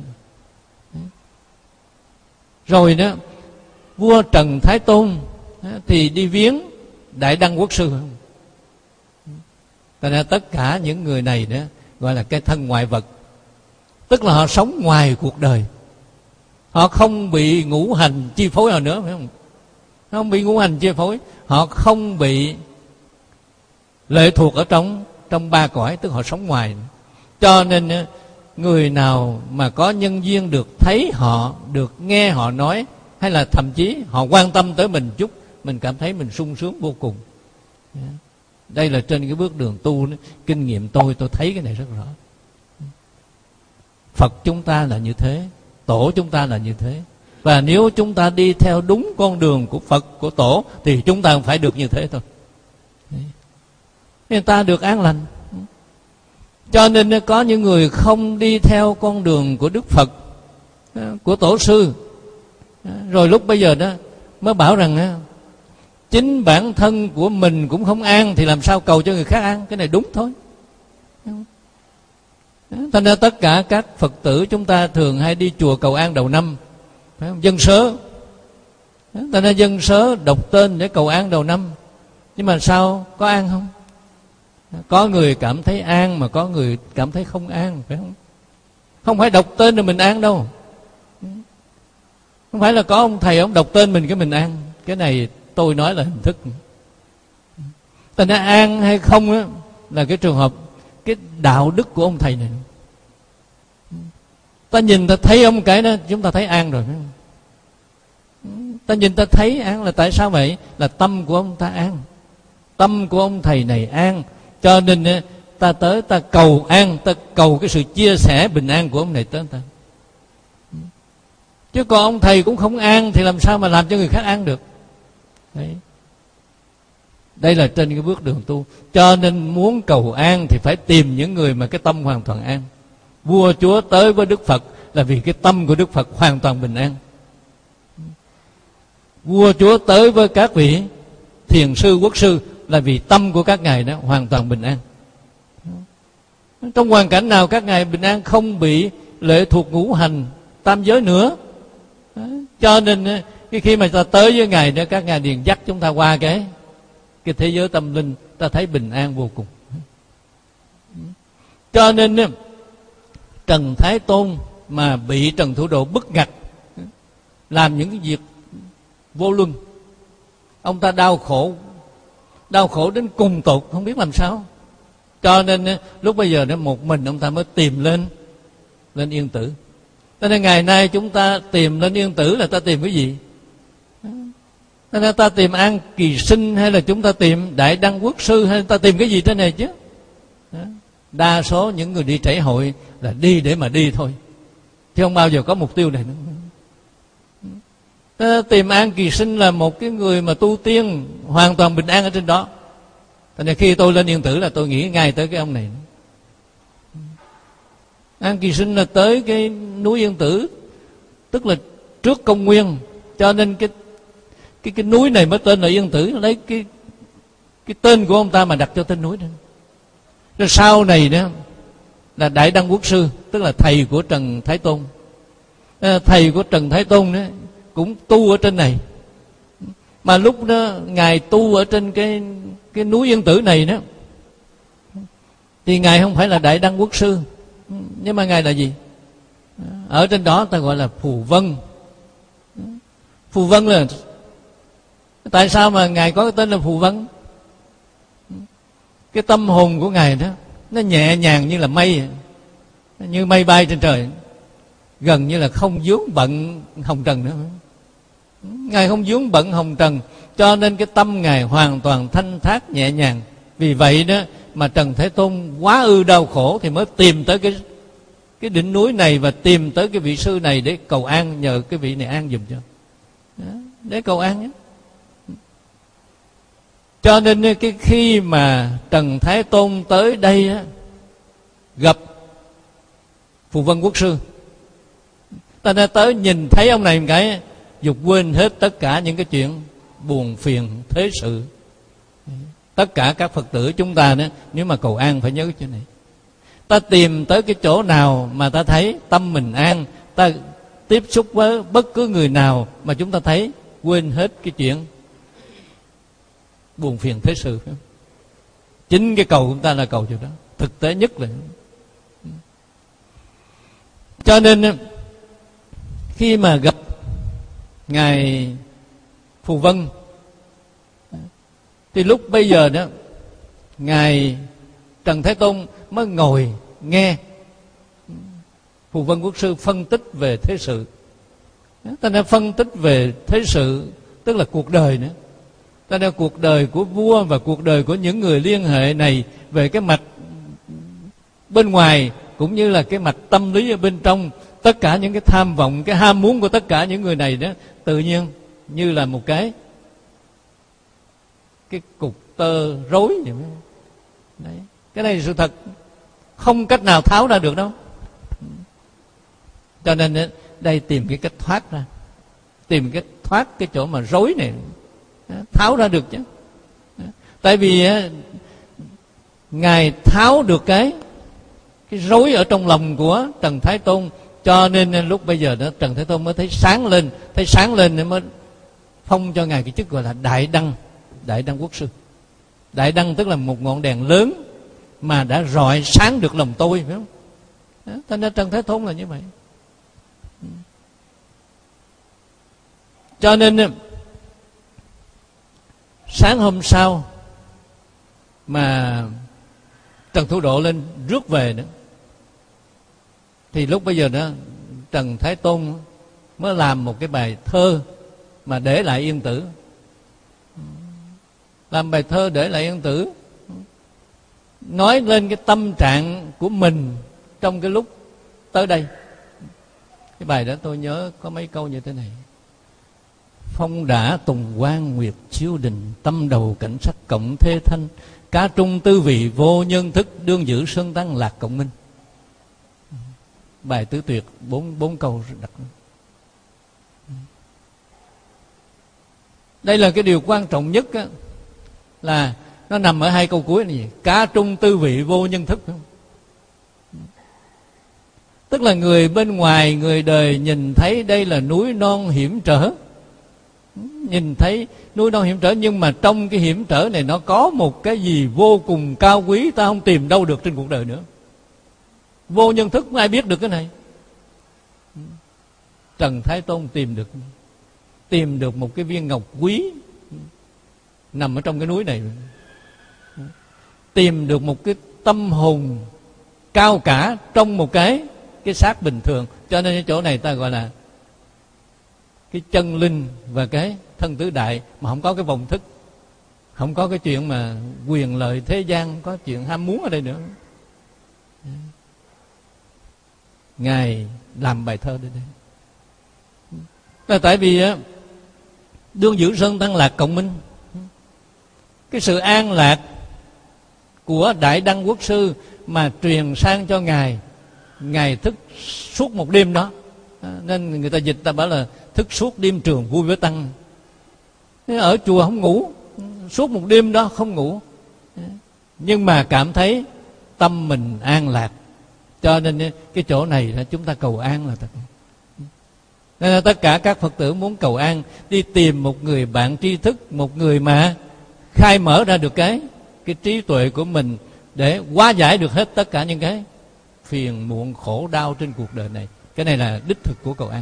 Rồi đó, vua Trần Thái Tôn thì đi viếng Đại Đăng Quốc Sư. Thành ra tất cả những người này đó gọi là cái thân ngoại vật, tức là họ sống ngoài cuộc đời, họ không bị ngũ hành chi phối nào nữa, phải không? Không bị ngũ hành chi phối, họ không bị lệ thuộc ở trong trong ba cõi, tức họ sống ngoài. Cho nên người nào mà có nhân duyên được thấy họ, được nghe họ nói, hay là thậm chí họ quan tâm tới mình chút, mình cảm thấy mình sung sướng vô cùng. Đây là trên cái bước đường tu, kinh nghiệm tôi tôi thấy cái này rất rõ. Phật chúng ta là như thế, tổ chúng ta là như thế. Và nếu chúng ta đi theo đúng con đường của Phật, của tổ, thì chúng ta phải được như thế thôi. Nên ta được an lành. Cho nên có những người không đi theo con đường của Đức Phật, của Tổ sư, rồi lúc bây giờ đó mới bảo rằng chính bản thân của mình cũng không an thì làm sao cầu cho người khác an. Cái này đúng thôi. Thành ra tất cả các Phật tử chúng ta thường hay đi chùa cầu an đầu năm, phải không? Dân sớ. Thành ra dân sớ đọc tên để cầu an đầu năm. Nhưng mà sao có an không? Có người cảm thấy an mà có người cảm thấy không an, phải không? Không phải đọc tên rồi mình an đâu. Không phải là có ông thầy ông đọc tên mình cái mình an. Cái này tôi nói là hình thức. Ta nói an hay không đó, là cái trường hợp cái đạo đức của ông thầy này. Ta nhìn ta thấy ông cái đó chúng ta thấy an rồi, phải không? Ta nhìn ta thấy an là tại sao vậy? Là tâm của ông ta an, tâm của ông thầy này an, cho nên ta tới ta cầu an, ta cầu cái sự chia sẻ bình an của ông này tới ta. Chứ còn ông thầy cũng không an thì làm sao mà làm cho người khác an được. Đấy. Đây là trên cái bước đường tu. Cho nên muốn cầu an thì phải tìm những người mà cái tâm hoàn toàn an. Vua chúa tới với Đức Phật là vì cái tâm của Đức Phật hoàn toàn bình an. Vua chúa tới với các vị thiền sư quốc sư là vì tâm của các ngài đó hoàn toàn bình an. Trong hoàn cảnh nào các ngài bình an, không bị lệ thuộc ngũ hành tam giới nữa. Cho nên khi mà ta tới với ngài đó, các ngài liền dắt chúng ta qua cái cái thế giới tâm linh, ta thấy bình an vô cùng. Cho nên Trần Thái Tôn mà bị Trần Thủ Độ bức ngặt, làm những cái việc vô luân, ông ta đau khổ, đau khổ đến cùng tột, không biết làm sao. Cho nên lúc bây giờ nó một mình ông ta mới tìm lên lên Yên Tử. Cho nên ngày nay chúng ta tìm lên Yên Tử là ta tìm cái gì? Cho nên ta tìm An Kỳ Sinh hay là chúng ta tìm Đại Đăng Quốc Sư, hay ta tìm cái gì trên này chứ? Đa số những người đi trải hội là đi để mà đi thôi, chứ không bao giờ có mục tiêu này nữa. Ta tìm An Kỳ Sinh là một cái người mà tu tiên hoàn toàn bình an ở trên đó. Cho nên khi tôi lên Yên Tử là tôi nghĩ ngay tới cái ông này. An Kỳ Sinh là tới cái núi Yên Tử, tức là trước công nguyên, cho nên cái cái cái núi này mới tên là Yên Tử, lấy cái cái tên của ông ta mà đặt cho tên núi đó. Rồi sau này đó là Đại Đăng Quốc Sư, tức là thầy của Trần Thái Tôn. Thầy của Trần Thái Tôn đó cũng tu ở trên này, mà lúc đó ngài tu ở trên cái cái núi Yên Tử này đó thì ngài không phải là Đại Đăng Quốc Sư, nhưng mà ngài là gì? Ở trên đó ta gọi là Phù Vân. Phù Vân là tại sao mà ngài có cái tên là Phù Vân? Cái tâm hồn của ngài đó nó nhẹ nhàng như là mây, như mây bay trên trời, gần như là không vướng bận hồng trần nữa. Ngài không vướng bận hồng trần, cho nên cái tâm ngài hoàn toàn thanh thát nhẹ nhàng. Vì vậy đó mà Trần Thế Tôn quá ư đau khổ thì mới tìm tới cái cái đỉnh núi này và tìm tới cái vị sư này để cầu an, nhờ cái vị này an giùm cho. Đó, để cầu an nhé. Cho nên cái khi mà Trần Thái Tôn tới đây á, gặp Phù Vân Quốc Sư, ta đã tới nhìn thấy ông này một cái dục quên hết tất cả những cái chuyện buồn phiền thế sự. Tất cả các Phật tử chúng ta đó, nếu mà cầu an phải nhớ cái chuyện này. Ta tìm tới cái chỗ nào mà ta thấy tâm mình an, ta tiếp xúc với bất cứ người nào mà chúng ta thấy quên hết cái chuyện buồn phiền thế sự. Chính cái cầu chúng ta là cầu chỗ đó, thực tế nhất là. Cho nên khi mà gặp ngài Phù Vân thì lúc bây giờ đó ngài Trần Thái Tôn mới ngồi nghe Phù Vân Quốc Sư phân tích về thế sự. Ta đã phân tích về thế sự, tức là cuộc đời nữa. Ta đã cuộc đời của vua và cuộc đời của những người liên hệ này về cái mặt bên ngoài cũng như là cái mặt tâm lý ở bên trong. Tất cả những cái tham vọng, cái ham muốn của tất cả những người này đó tự nhiên như là một cái cái cục tơ rối vậy. Đấy. Cái này là sự thật, không cách nào tháo ra được đâu. Cho nên đây tìm cái cách thoát ra, tìm cái thoát cái chỗ mà rối này, tháo ra được chứ. Tại vì ngài tháo được cái cái rối ở trong lòng của Trần Thái Tôn, cho nên lúc bây giờ đó Trần Thái Tôn mới thấy sáng lên, thấy sáng lên nên mới phong cho ngài cái chức gọi là Đại Đăng, Đại Đăng Quốc Sư. Đại Đăng tức là một ngọn đèn lớn mà đã rọi sáng được lòng tôi, phải không? Đó, thành ra Trần Thế Tôn là như vậy. Cho nên sáng hôm sau mà Trần Thủ Độ lên rước về nữa, thì lúc bây giờ đó Trần Thái Tôn mới làm một cái bài thơ mà để lại Yên Tử. Làm bài thơ để lại Yên Tử, nói lên cái tâm trạng của mình trong cái lúc tới đây. Cái bài đó tôi nhớ có mấy câu như thế này: phong đã tùng quang nguyệt chiếu đình, tâm đầu cảnh sắc cộng thế thanh, cá trung tư vị vô nhân thức, đương giữ sơn tăng lạc cộng minh. Bài tứ tuyệt bốn bốn câu đặt. Đây là cái điều quan trọng nhất á, là nó nằm ở hai câu cuối này: cá trung tư vị vô nhân thức. Tức là người bên ngoài, người đời nhìn thấy đây là núi non hiểm trở, nhìn thấy núi non hiểm trở, nhưng mà trong cái hiểm trở này nó có một cái gì vô cùng cao quý, ta không tìm đâu được trên cuộc đời nữa. Vô nhân thức, không ai biết được cái này. Trần Thái Tôn tìm được, tìm được một cái viên ngọc quý nằm ở trong cái núi này, tìm được một cái tâm hồn cao cả trong một cái cái xác bình thường. Cho nên cái chỗ này ta gọi là cái chân linh và cái thân tứ đại, mà không có cái vọng thức, không có cái chuyện mà quyền lợi thế gian, không có chuyện ham muốn ở đây nữa. Ngài làm bài thơ đây đây là tại vì á, đương giữ sơn tăng lạc cộng minh. Cái sự an lạc của Đại Đăng Quốc Sư mà truyền sang cho Ngài, Ngài thức suốt một đêm đó, nên người ta dịch ta bảo là thức suốt đêm trường vui với tăng. Ở chùa không ngủ, suốt một đêm đó không ngủ, nhưng mà cảm thấy tâm mình an lạc. Cho nên cái chỗ này là chúng ta cầu an là thật. Nên là tất cả các Phật tử muốn cầu an, đi tìm một người bạn tri thức, một người mà khai mở ra được cái cái trí tuệ của mình để hóa giải được hết tất cả những cái phiền muộn khổ đau trên cuộc đời này. Cái này là đích thực của cầu an.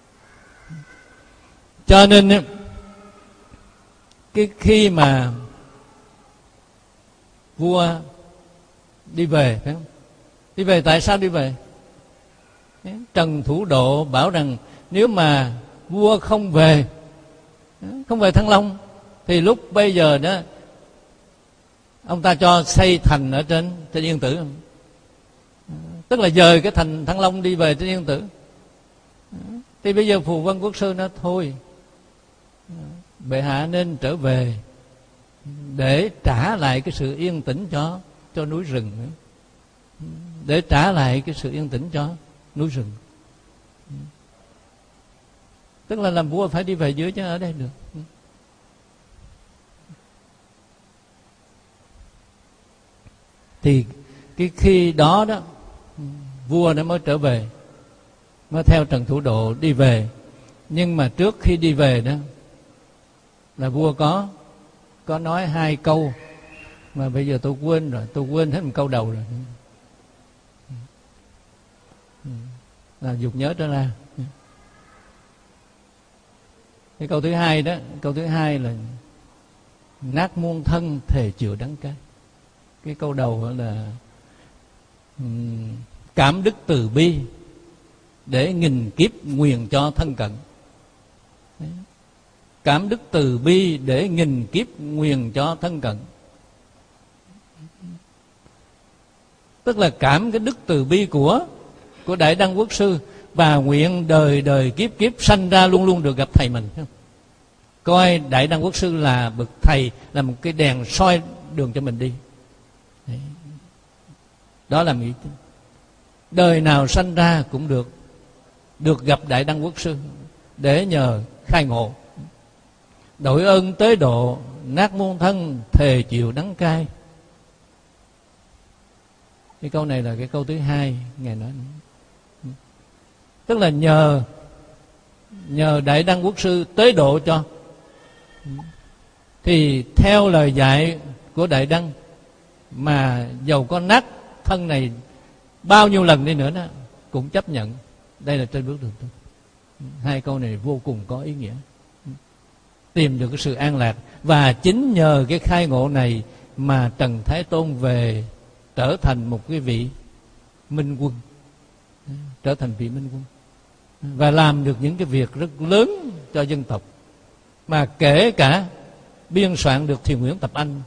Cho nên cái khi mà vua đi về, phải không? Đi về tại sao đi về? Trần Thủ Độ bảo rằng nếu mà vua không về, không về Thăng Long, thì lúc bây giờ đó ông ta cho xây thành ở trên trên Yên Tử, tức là dời cái thành Thăng Long đi về trên Yên Tử. Thì bây giờ Phù Vân Quốc Sư nói thôi, bệ hạ nên trở về để trả lại cái sự yên tĩnh cho cho núi rừng, để trả lại cái sự yên tĩnh cho núi rừng. Tức là làm vua phải đi về dưới chứ ở đây được. Thì cái khi đó đó vua nó mới trở về, mới theo Trần Thủ Độ đi về. Nhưng mà trước khi đi về đó là vua có có nói hai câu mà bây giờ tôi quên rồi, tôi quên hết một câu đầu rồi, là dục nhớ trở ra. Cái câu thứ hai đó, câu thứ hai là nát muôn thân thề chịu đắng cay. Cái câu đầu là cảm đức từ bi để nghìn kiếp nguyền cho thân cận. Cảm đức từ bi để nghìn kiếp nguyền cho thân cận. Tức là cảm cái đức từ bi của của Đại Đăng Quốc Sư, và nguyện đời đời kiếp kiếp sanh ra luôn luôn được gặp thầy mình. Coi Đại Đăng Quốc Sư là bậc thầy, là một cái đèn soi đường cho mình đi. Đấy. Đó là nghĩ đời nào sanh ra cũng được được gặp Đại Đăng Quốc Sư để nhờ khai ngộ. Đội ơn tế độ, nát muôn thân thề chịu đắng cay. Cái câu này là cái câu thứ hai Ngài nói. Tức là nhờ nhờ Đại Đăng Quốc Sư tế độ cho. Thì theo lời dạy của Đại Đăng, mà dầu có nát thân này bao nhiêu lần đi nữa đó cũng chấp nhận. Đây là trên bước đường tu. Hai câu này vô cùng có ý nghĩa. Tìm được cái sự an lạc. Và chính nhờ cái khai ngộ này mà Trần Thái Tôn về trở thành một cái vị minh quân, trở thành vị minh quân, và làm được những cái việc rất lớn cho dân tộc, mà kể cả biên soạn được Thiền Nguyễn Tập Anh.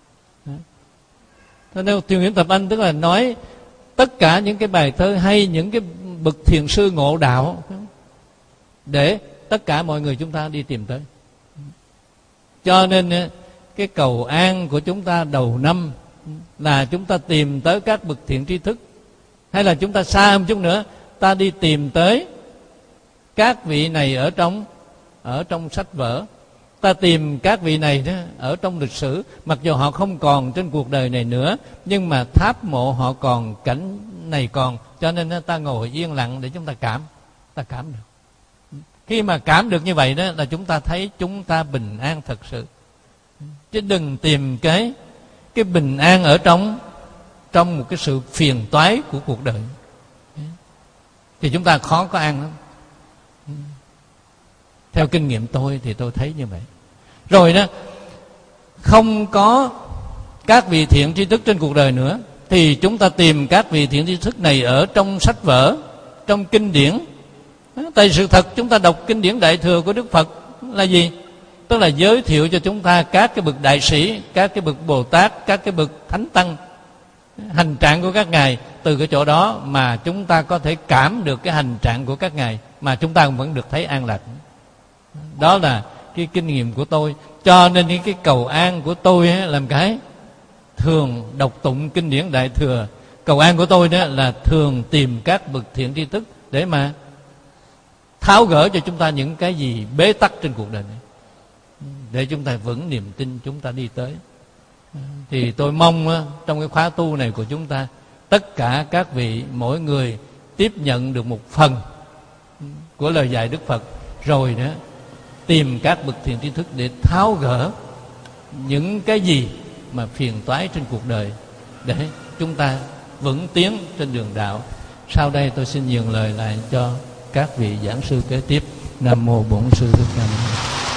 Thế nên Thiền Nguyễn Tập Anh tức là nói tất cả những cái bài thơ hay, những cái bậc thiền sư ngộ đạo để tất cả mọi người chúng ta đi tìm tới. Cho nên cái cầu an của chúng ta đầu năm là chúng ta tìm tới các bậc thiện tri thức, hay là chúng ta xa hơn chút nữa, ta đi tìm tới các vị này ở trong ở trong sách vở, ta tìm các vị này đó ở trong lịch sử, mặc dù họ không còn trên cuộc đời này nữa, nhưng mà tháp mộ họ còn, cảnh này còn, cho nên ta ngồi yên lặng để chúng ta cảm, ta cảm được. Khi mà cảm được như vậy đó là chúng ta thấy chúng ta bình an thật sự. Chứ đừng tìm cái cái bình an ở trong trong một cái sự phiền toái của cuộc đời, thì chúng ta khó có an lắm. Theo kinh nghiệm tôi thì tôi thấy như vậy. Rồi đó, không có các vị thiện tri thức trên cuộc đời nữa, thì chúng ta tìm các vị thiện tri thức này ở trong sách vở, trong kinh điển. Tại sự thật chúng ta đọc kinh điển Đại Thừa của Đức Phật là gì? Tức là giới thiệu cho chúng ta các cái bậc đại sĩ, các cái bậc Bồ Tát, các cái bậc Thánh Tăng, hành trạng của các ngài. Từ cái chỗ đó mà chúng ta có thể cảm được cái hành trạng của các ngài, mà chúng ta vẫn được thấy an lạc. Đó là cái kinh nghiệm của tôi. Cho nên cái cầu an của tôi ấy, làm cái thường đọc tụng kinh điển Đại Thừa. Cầu an của tôi đó là thường tìm các bậc thiện tri thức để mà tháo gỡ cho chúng ta những cái gì bế tắc trên cuộc đời này, để chúng ta vững niềm tin, chúng ta đi tới. Thì tôi mong trong cái khóa tu này của chúng ta, tất cả các vị, mỗi người tiếp nhận được một phần của lời dạy Đức Phật, rồi đó tìm các bậc thiện tri thức để tháo gỡ những cái gì mà phiền toái trên cuộc đời, để chúng ta vững tiến trên đường đạo. Sau đây tôi xin nhường lời lại cho các vị giảng sư kế tiếp. Nam mô Bổn Sư Thích Ca Mâu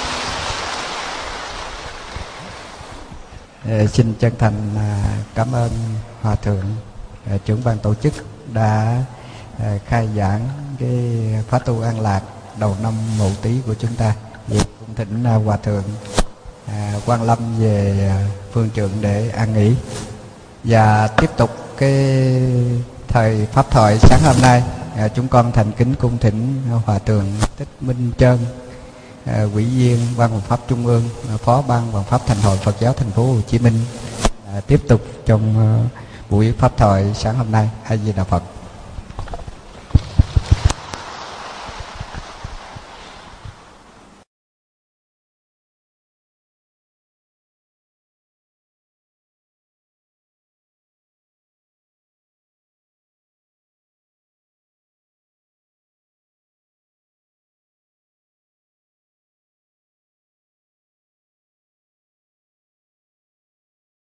Ni. Xin chân thành cảm ơn Hòa Thượng trưởng ban tổ chức đã khai giảng cái khóa tu an lạc đầu năm Mậu Tý của chúng ta. Vậy cũng thỉnh Hòa Thượng Quang Lâm về phương trượng để an nghỉ. Và tiếp tục cái thời pháp thoại sáng hôm nay, chúng con thành kính cung thỉnh Hòa Thượng Thích Minh Trơn, Ủy viên Ban Hoằng Pháp Trung ương, Phó Ban Hoằng Pháp Thành hội Phật giáo Thành phố Hồ Chí Minh tiếp tục trong buổi pháp thoại sáng hôm nay. A Di Đà Phật.